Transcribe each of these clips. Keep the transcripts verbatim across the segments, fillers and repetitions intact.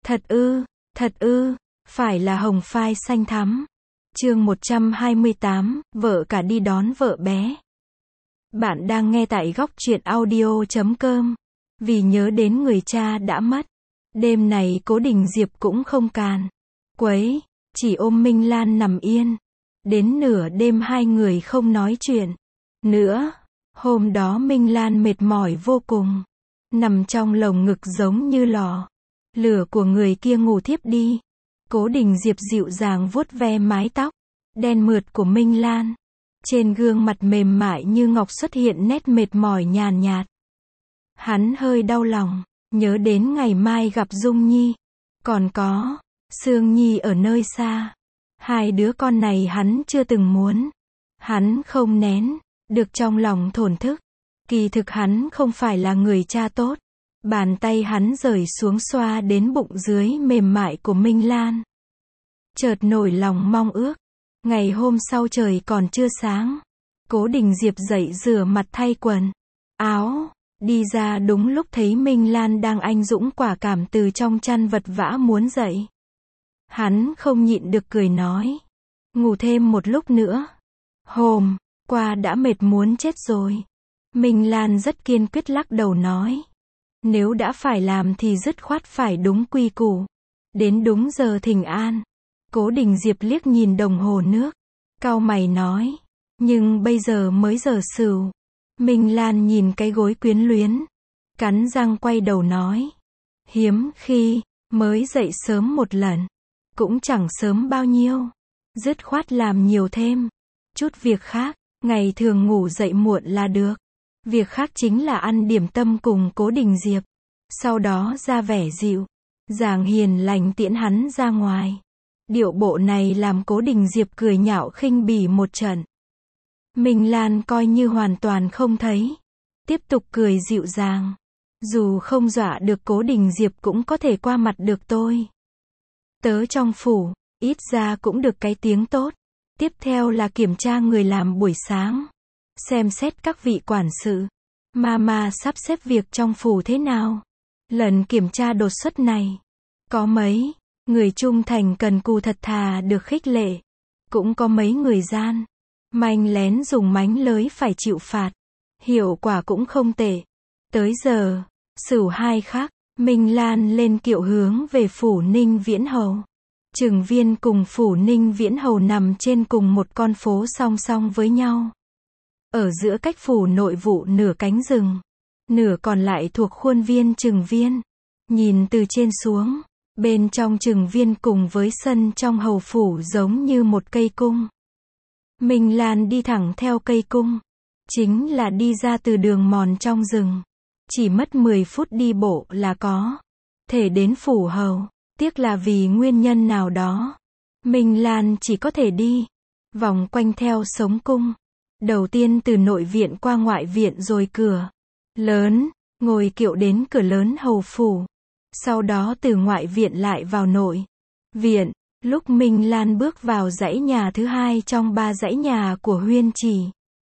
Thật ư, thật ư, phải là hồng phai xanh thắm. Chương một trăm hai mươi tám, vợ cả đi đón vợ bé. Bạn đang nghe tại góc truyện audio chấm com. Vì nhớ đến người cha đã mất, đêm này Cố Đình Diệp cũng không càn quấy, chỉ ôm Minh Lan nằm yên. Đến nửa đêm hai người không nói chuyện nữa. Hôm đó Minh Lan mệt mỏi vô cùng, nằm trong lồng ngực giống như lò lửa của người kia ngủ thiếp đi. Cố Đình Diệp dịu dàng vuốt ve mái tóc đen mượt của Minh Lan. Trên gương mặt mềm mại như ngọc xuất hiện nét mệt mỏi nhàn nhạt. Hắn hơi đau lòng, nhớ đến ngày mai gặp Dung Nhi, còn có Sương Nhi ở nơi xa. Hai đứa con này hắn chưa từng muốn. Hắn không nén được trong lòng thổn thức. Kỳ thực hắn không phải là người cha tốt. Bàn tay hắn rời xuống xoa đến bụng dưới mềm mại của Minh Lan. Chợt nổi lòng mong ước. Ngày hôm sau trời còn chưa sáng, Cố Đình Diệp dậy rửa mặt thay quần áo, đi ra đúng lúc thấy Minh Lan đang anh dũng quả cảm từ trong chăn vật vã muốn dậy. Hắn không nhịn được cười nói, ngủ thêm một lúc nữa. Hôm qua đã mệt muốn chết rồi. Minh Lan rất kiên quyết lắc đầu nói, nếu đã phải làm thì dứt khoát phải đúng quy củ, đến đúng giờ thỉnh an. Cố Đình Diệp liếc nhìn đồng hồ nước, cau mày nói, nhưng bây giờ mới giờ sửu. Minh Lan nhìn cái gối quyến luyến, cắn răng quay đầu nói, hiếm khi mới dậy sớm một lần, cũng chẳng sớm bao nhiêu, dứt khoát làm nhiều thêm chút việc khác, ngày thường ngủ dậy muộn là được. Việc khác chính là ăn điểm tâm cùng Cố Đình Diệp, sau đó ra vẻ dịu dàng hiền lành tiễn hắn ra ngoài. Điệu bộ này làm Cố Đình Diệp cười nhạo khinh bỉ một trận. Minh Lan coi như hoàn toàn không thấy, tiếp tục cười dịu dàng, dù không dọa được Cố Đình Diệp cũng có thể qua mặt được tôi. Tớ trong phủ, ít ra cũng được cái tiếng tốt. Tiếp theo là kiểm tra người làm buổi sáng, xem xét các vị quản sự, mama sắp xếp việc trong phủ thế nào. Lần kiểm tra đột xuất này, có mấy người trung thành cần cù thật thà được khích lệ, cũng có mấy người gian manh lén dùng mánh lới phải chịu phạt. Hiệu quả cũng không tệ. Tới giờ sửu hai khắc, Minh Lan lên kiệu hướng về phủ Ninh Viễn Hầu. Trừng Viên cùng phủ Ninh Viễn Hầu nằm trên cùng một con phố song song với nhau. Ở giữa cách phủ nội vụ nửa cánh rừng, nửa còn lại thuộc khuôn viên Trừng Viên. Nhìn từ trên xuống, bên trong Trừng Viên cùng với sân trong hầu phủ giống như một cây cung. Minh Lan đi thẳng theo cây cung, chính là đi ra từ đường mòn trong rừng. Chỉ mất mười phút đi bộ là có thể đến phủ hầu. Tiếc là vì nguyên nhân nào đó, Minh Lan chỉ có thể đi vòng quanh theo sống cung. Đầu tiên từ nội viện qua ngoại viện rồi cửa lớn, ngồi kiệu đến cửa lớn hầu phủ. Sau đó từ ngoại viện lại vào nội viện. Lúc Minh Lan bước vào dãy nhà thứ hai trong ba dãy nhà của Huyên Chỉ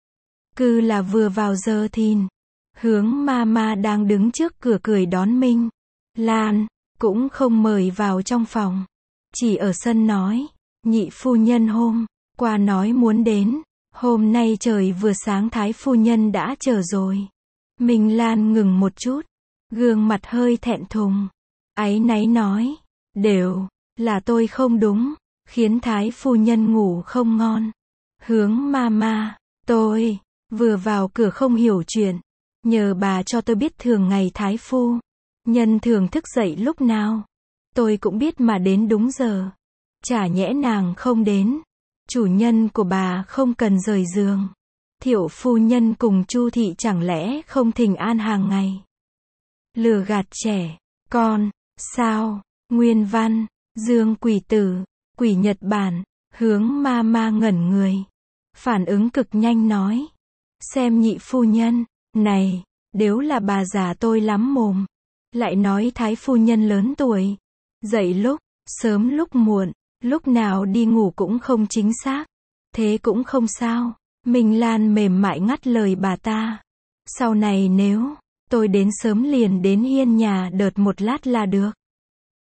Cư là vừa vào giờ thìn, hướng mama đang đứng trước cửa cười đón Minh Lan, cũng không mời vào trong phòng, chỉ ở sân nói, nhị phu nhân hôm qua nói muốn đến, hôm nay trời vừa sáng thái phu nhân đã chờ rồi. Minh Lan ngừng một chút, gương mặt hơi thẹn thùng, áy náy nói, đều là tôi không đúng, khiến thái phu nhân ngủ không ngon. Hướng mama, tôi vừa vào cửa không hiểu chuyện, nhờ bà cho tôi biết thường ngày thái phu nhân thường thức dậy lúc nào. Tôi cũng biết mà đến đúng giờ. Chả nhẽ nàng không đến. Chủ nhân của bà không cần rời giường. Thiệu phu nhân cùng Chu thị chẳng lẽ không thỉnh an hàng ngày. Lừa gạt trẻ con, sao? Nguyên văn, Dương Quỷ Tử, Quỷ Nhật Bản. Hướng mama ngẩn người, phản ứng cực nhanh nói, xem nhị phu nhân này, nếu là bà già tôi lắm mồm. Lại nói thái phu nhân lớn tuổi, dậy lúc sớm lúc muộn, lúc nào đi ngủ cũng không chính xác. Thế cũng không sao. Minh Lan mềm mại ngắt lời bà ta. Sau này nếu tôi đến sớm liền đến hiên nhà đợt một lát là được.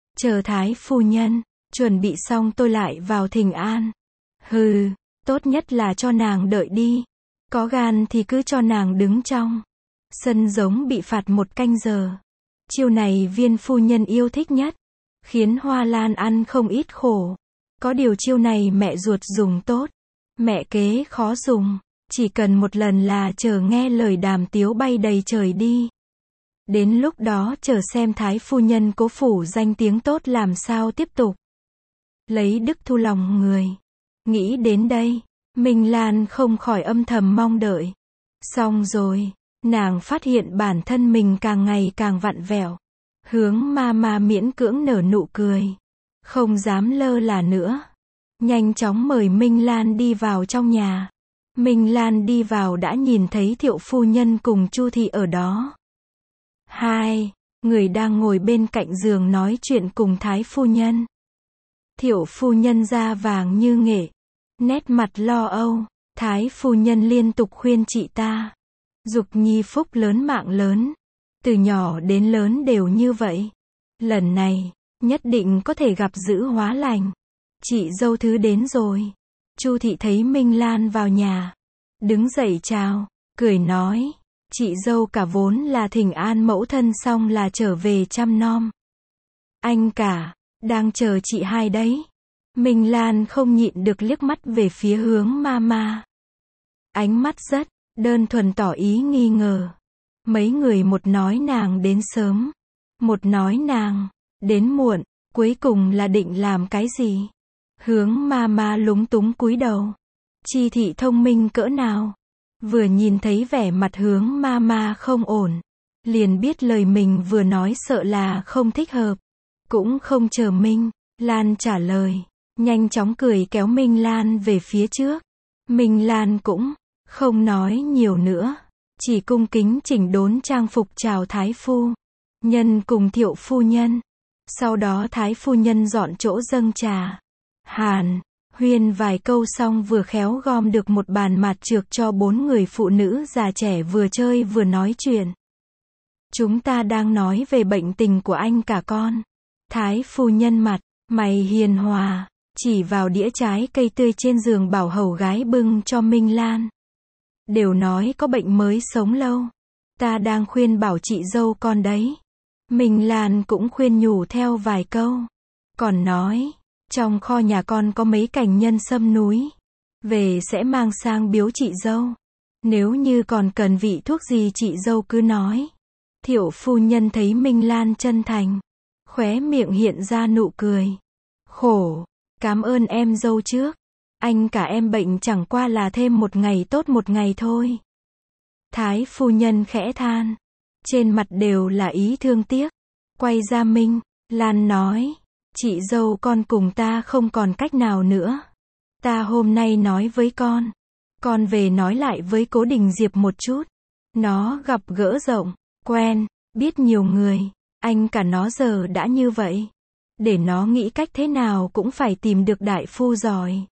chờ Thái phu nhân chuẩn bị xong tôi lại vào thỉnh an. Hừ, tốt nhất là cho nàng đợi đi. Có gan thì cứ cho nàng đứng trong sân giống bị phạt một canh giờ. Chiêu này Viên phu nhân yêu thích nhất, khiến Hoa Lan ăn không ít khổ. Có điều chiêu này mẹ ruột dùng tốt, mẹ kế khó dùng, chỉ cần một lần là chờ nghe lời đàm tiếu bay đầy trời đi. Đến lúc đó chờ xem Thái phu nhân cố phủ danh tiếng tốt làm sao tiếp tục lấy đức thu lòng người. Nghĩ đến đây, Minh Lan không khỏi âm thầm mong đợi. Xong rồi, nàng phát hiện bản thân mình càng ngày càng vặn vẹo. Hướng ma ma miễn cưỡng nở nụ cười, không dám lơ là nữa. Nhanh chóng mời Minh Lan đi vào trong nhà. Minh Lan đi vào đã nhìn thấy Thiệu phu nhân cùng Chu thị ở đó. Hai người đang ngồi bên cạnh giường nói chuyện cùng Thái phu nhân. Thiệu phu nhân da vàng như nghệ, nét mặt lo âu. Thái phu nhân liên tục khuyên chị ta, dục nhi phúc lớn mạng lớn, từ nhỏ đến lớn đều như vậy. Lần này, nhất định có thể gặp dữ hóa lành. Chị dâu thứ đến rồi. Chu thị thấy Minh Lan vào nhà, đứng dậy chào, cười nói, chị dâu cả vốn là thỉnh an mẫu thân xong là trở về chăm nom. Anh cả, đang chờ chị hai đấy. Minh Lan không nhịn được liếc mắt về phía Hướng ma ma. Ánh mắt rất đơn thuần tỏ ý nghi ngờ. Mấy người một nói nàng đến sớm, một nói nàng đến muộn, cuối cùng là định làm cái gì? Hướng ma ma lúng túng cúi đầu. Chi thị thông minh cỡ nào, vừa nhìn thấy vẻ mặt Hướng ma ma không ổn, liền biết lời mình vừa nói sợ là không thích hợp. Cũng không chờ Minh Lan trả lời, nhanh chóng cười kéo Minh Lan về phía trước. Minh Lan cũng không nói nhiều nữa, chỉ cung kính chỉnh đốn trang phục chào Thái phu nhân cùng Thiệu phu nhân. Sau đó Thái phu nhân dọn chỗ dâng trà. Hàn huyên vài câu xong vừa khéo gom được một bàn mạt trược cho bốn người phụ nữ già trẻ vừa chơi vừa nói chuyện. Chúng ta đang nói về bệnh tình của anh cả con. Thái phu nhân mặt mày hiền hòa, chỉ vào đĩa trái cây tươi trên giường bảo hầu gái bưng cho Minh Lan. Đều nói có bệnh mới sống lâu. Ta đang khuyên bảo chị dâu con đấy. Minh Lan cũng khuyên nhủ theo vài câu. Còn nói, trong kho nhà con có mấy cành nhân sâm núi. Về sẽ mang sang biếu chị dâu. Nếu như còn cần vị thuốc gì chị dâu cứ nói. Thiệu phu nhân thấy Minh Lan chân thành, khóe miệng hiện ra nụ cười. Khổ, cảm ơn em dâu trước. Anh cả em bệnh chẳng qua là thêm một ngày tốt một ngày thôi. Thái phu nhân khẽ than, trên mặt đều là ý thương tiếc. Quay ra Minh Lan nói, chị dâu con cùng ta không còn cách nào nữa. Ta hôm nay nói với con, con về nói lại với Cố Đình Diệp một chút. Nó gặp gỡ rộng, quen, biết nhiều người, anh cả nó giờ đã như vậy. Để nó nghĩ cách thế nào cũng phải tìm được đại phu giỏi.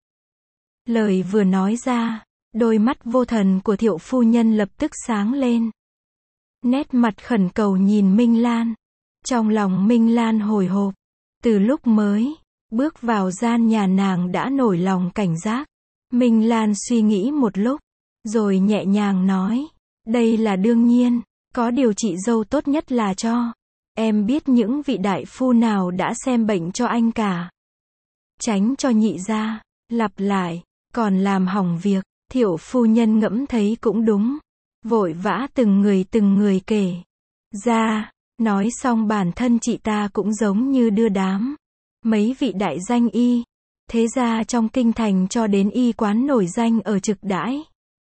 Lời vừa nói ra, đôi mắt vô thần của Thiệu phu nhân lập tức sáng lên. Nét mặt khẩn cầu nhìn Minh Lan. Trong lòng Minh Lan hồi hộp. Từ lúc mới bước vào gian nhà nàng đã nổi lòng cảnh giác. Minh Lan suy nghĩ một lúc, rồi nhẹ nhàng nói, đây là đương nhiên, có điều chị dâu tốt nhất là cho em biết những vị đại phu nào đã xem bệnh cho anh cả. Tránh cho nhị gia lặp lại, còn làm hỏng việc. Thiệu phu nhân ngẫm thấy cũng đúng, vội vã từng người từng người kể ra. Nói xong bản thân chị ta cũng giống như đưa đám mấy vị đại danh y thế gia trong kinh thành cho đến y quán nổi danh ở Trực Đãi,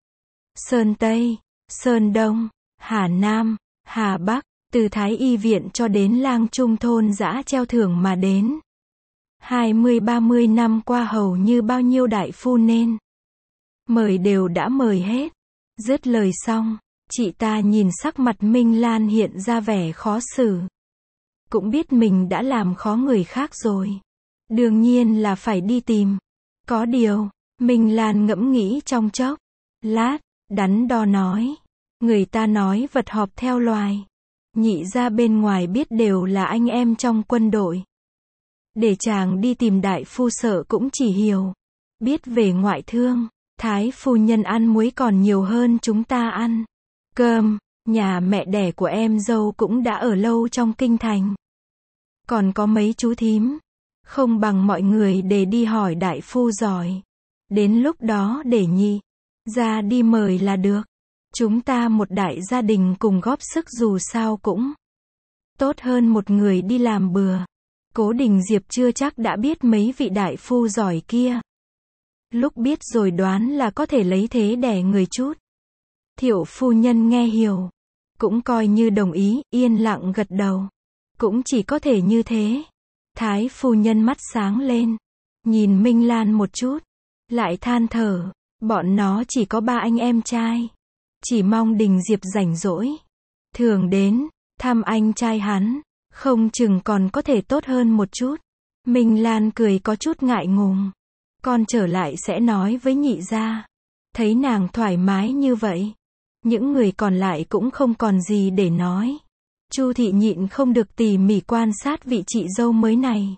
Sơn Tây, Sơn Đông, Hà Nam, Hà Bắc, từ Thái y viện cho đến lang trung thôn dã treo thưởng mà đến. Hai mươi ba mươi năm qua hầu như bao nhiêu đại phu nên mời đều đã mời hết. Dứt lời xong, chị ta nhìn sắc mặt Minh Lan hiện ra vẻ khó xử. Cũng biết mình đã làm khó người khác rồi. Đương nhiên là phải đi tìm. Có điều, Minh Lan ngẫm nghĩ trong chốc lát, đắn đo nói. Người ta nói vật họp theo loài. Nhị ra bên ngoài biết đều là anh em trong quân đội. Để chàng đi tìm đại phu sợ cũng chỉ hiểu biết về ngoại thương. Thái phu nhân ăn muối còn nhiều hơn chúng ta ăn cơm. Nhà mẹ đẻ của em dâu cũng đã ở lâu trong kinh thành. Còn có mấy chú thím, không bằng mọi người để đi hỏi đại phu giỏi. Đến lúc đó để nhị ra đi mời là được. Chúng ta một đại gia đình cùng góp sức dù sao cũng tốt hơn một người đi làm bừa. Cố Đình Diệp chưa chắc đã biết mấy vị đại phu giỏi kia. Lúc biết rồi đoán là có thể lấy thế đẻ người chút. Thiệu phu nhân nghe hiểu, cũng coi như đồng ý, yên lặng gật đầu. Cũng chỉ có thể như thế. Thái phu nhân mắt sáng lên, nhìn Minh Lan một chút, lại than thở, bọn nó chỉ có ba anh em trai. Chỉ mong Đình Diệp rảnh rỗi, thường đến, thăm anh trai hắn, không chừng còn có thể tốt hơn một chút. Minh Lan cười có chút ngại ngùng. Con trở lại sẽ nói với nhị gia. Thấy nàng thoải mái như vậy, những người còn lại cũng không còn gì để nói. Chu thị nhịn không được tỉ mỉ quan sát vị chị dâu mới này.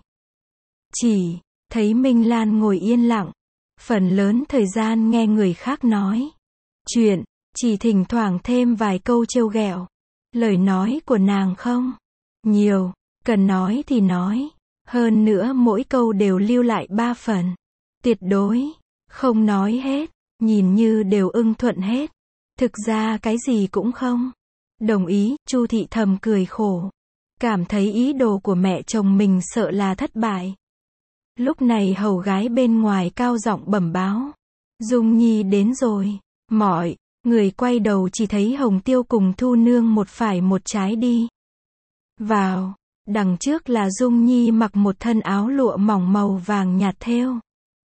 Chỉ thấy Minh Lan ngồi yên lặng, phần lớn thời gian nghe người khác nói chuyện, chỉ thỉnh thoảng thêm vài câu trêu ghẹo. Lời nói của nàng không nhiều, cần nói thì nói, hơn nữa mỗi câu đều lưu lại ba phần. Tuyệt đối không nói hết, nhìn như đều ưng thuận hết. Thực ra cái gì cũng không đồng ý. Chu thị thầm cười khổ, cảm thấy ý đồ của mẹ chồng mình sợ là thất bại. Lúc này hầu gái bên ngoài cao giọng bẩm báo, Dung Nhi đến rồi. Mọi người quay đầu chỉ thấy Hồng Tiêu cùng Thu Nương một phải một trái đi vào. Đằng trước là Dung Nhi mặc một thân áo lụa mỏng màu vàng nhạt thêu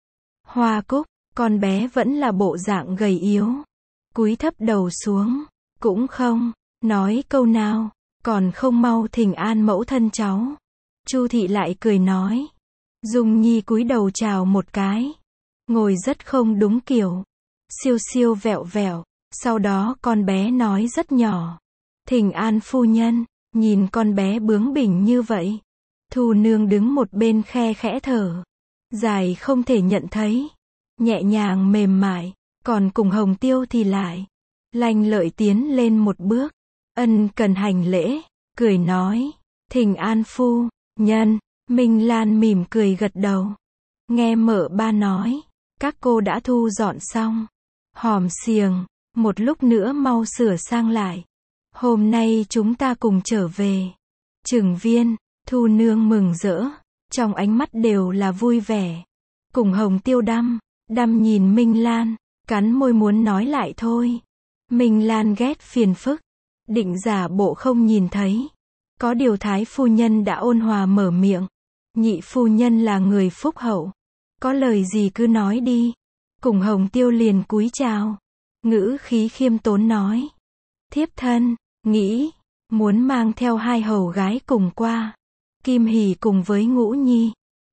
hoa cúc, con bé vẫn là bộ dạng gầy yếu, cúi thấp đầu xuống, cũng không nói câu nào, còn không mau thỉnh an mẫu thân cháu. Chu thị lại cười nói. Dung Nhi cúi đầu chào một cái, ngồi rất không đúng kiểu, siêu siêu vẹo vẹo. Sau đó con bé nói rất nhỏ, thỉnh an phu nhân. Nhìn con bé bướng bỉnh như vậy, Thu Nương đứng một bên khe khẽ thở dài không thể nhận thấy, nhẹ nhàng mềm mại. Còn cùng Hồng Tiêu thì lại lanh lợi tiến lên một bước, ân cần hành lễ, cười nói, thỉnh an phu nhân. Minh Lan mỉm cười gật đầu. Nghe mợ ba nói, các cô đã thu dọn xong hòm xiềng, một lúc nữa mau sửa sang lại. Hôm nay chúng ta cùng trở về Trừng Viên. Thu Nương mừng rỡ, trong ánh mắt đều là vui vẻ. Cùng Hồng Tiêu đăm đăm nhìn Minh Lan, cắn môi muốn nói lại thôi. Minh Lan ghét phiền phức, định giả bộ không nhìn thấy. Có điều Thái phu nhân đã ôn hòa mở miệng. Nhị phu nhân là người phúc hậu, có lời gì cứ nói đi. Cùng Hồng Tiêu liền cúi chào, ngữ khí khiêm tốn nói, thiếp thân nghĩ muốn mang theo hai hầu gái cùng qua. Kim Hỷ cùng với Ngũ Nhi,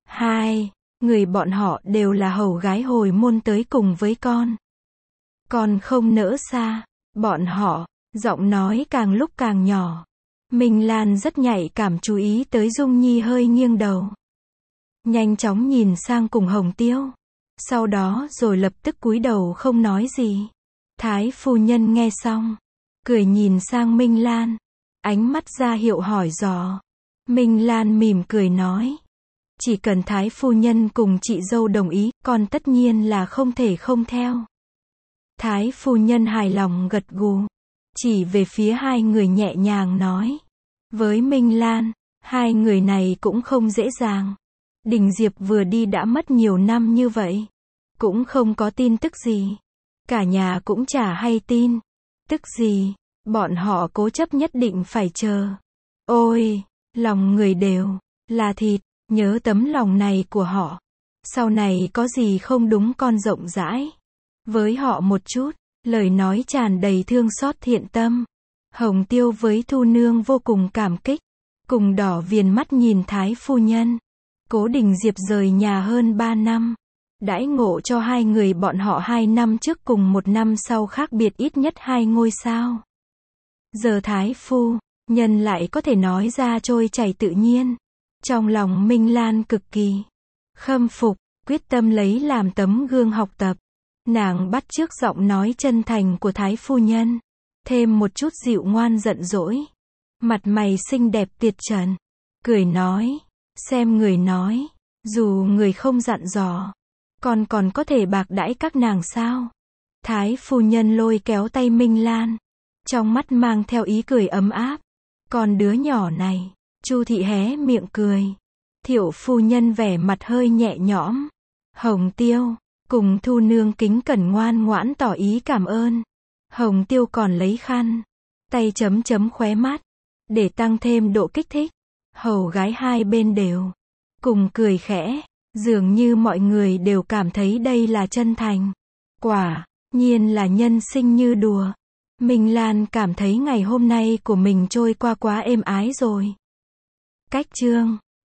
hai người bọn họ đều là hầu gái hồi môn tới cùng với con. Con không nỡ xa bọn họ. Giọng nói càng lúc càng nhỏ. Minh Lan rất nhạy cảm chú ý tới Dung Nhi hơi nghiêng đầu, nhanh chóng nhìn sang cùng Hồng Tiêu, sau đó rồi lập tức cúi đầu không nói gì. Thái phu nhân nghe xong, cười nhìn sang Minh Lan, ánh mắt ra hiệu hỏi dò. Minh Lan mỉm cười nói, chỉ cần Thái phu nhân cùng chị dâu đồng ý, con tất nhiên là không thể không theo. Thái phu nhân hài lòng gật gù, chỉ về phía hai người nhẹ nhàng nói, với Minh Lan, hai người này cũng không dễ dàng. Đình Diệp vừa đi đã mất nhiều năm như vậy, cũng không có tin tức gì, cả nhà cũng chả hay tin tức gì, bọn họ cố chấp nhất định phải chờ. Ôi, lòng người đều là thịt, nhớ tấm lòng này của họ, sau này có gì không đúng con rộng rãi với họ một chút. Lời nói tràn đầy thương xót thiện tâm. Hồng Tiêu với Thu Nương vô cùng cảm kích, cùng đỏ viền mắt nhìn Thái phu nhân. Cố Đình Diệp rời nhà hơn ba năm, đãi ngộ cho hai người bọn họ hai năm trước cùng một năm sau khác biệt ít nhất hai ngôi sao. Giờ Thái phu nhân lại có thể nói ra trôi chảy tự nhiên, Trong lòng Minh Lan cực kỳ khâm phục, quyết tâm lấy làm tấm gương học tập. Nàng bắt chước giọng nói chân thành của Thái phu nhân, thêm một chút dịu ngoan giận dỗi. Mặt mày xinh đẹp tiệt trần, cười nói, xem người nói, dù người không dặn dò, còn còn có thể bạc đãi các nàng sao? Thái phu nhân lôi kéo tay Minh Lan, trong mắt mang theo ý cười ấm áp. Còn đứa nhỏ này, Chu thị hé miệng cười. Thiệu phu nhân vẻ mặt hơi nhẹ nhõm. Hồng Tiêu, cùng Thu nương kính cẩn ngoan ngoãn tỏ ý cảm ơn. Hồng Tiêu còn lấy khăn, tay chấm chấm khóe mắt, để tăng thêm độ kích thích. Hầu gái hai bên đều cùng cười khẽ, dường như mọi người đều cảm thấy đây là chân thành. Quả nhiên là nhân sinh như đùa. Minh Lan cảm thấy ngày hôm nay của mình trôi qua quá êm ái rồi. Cách chương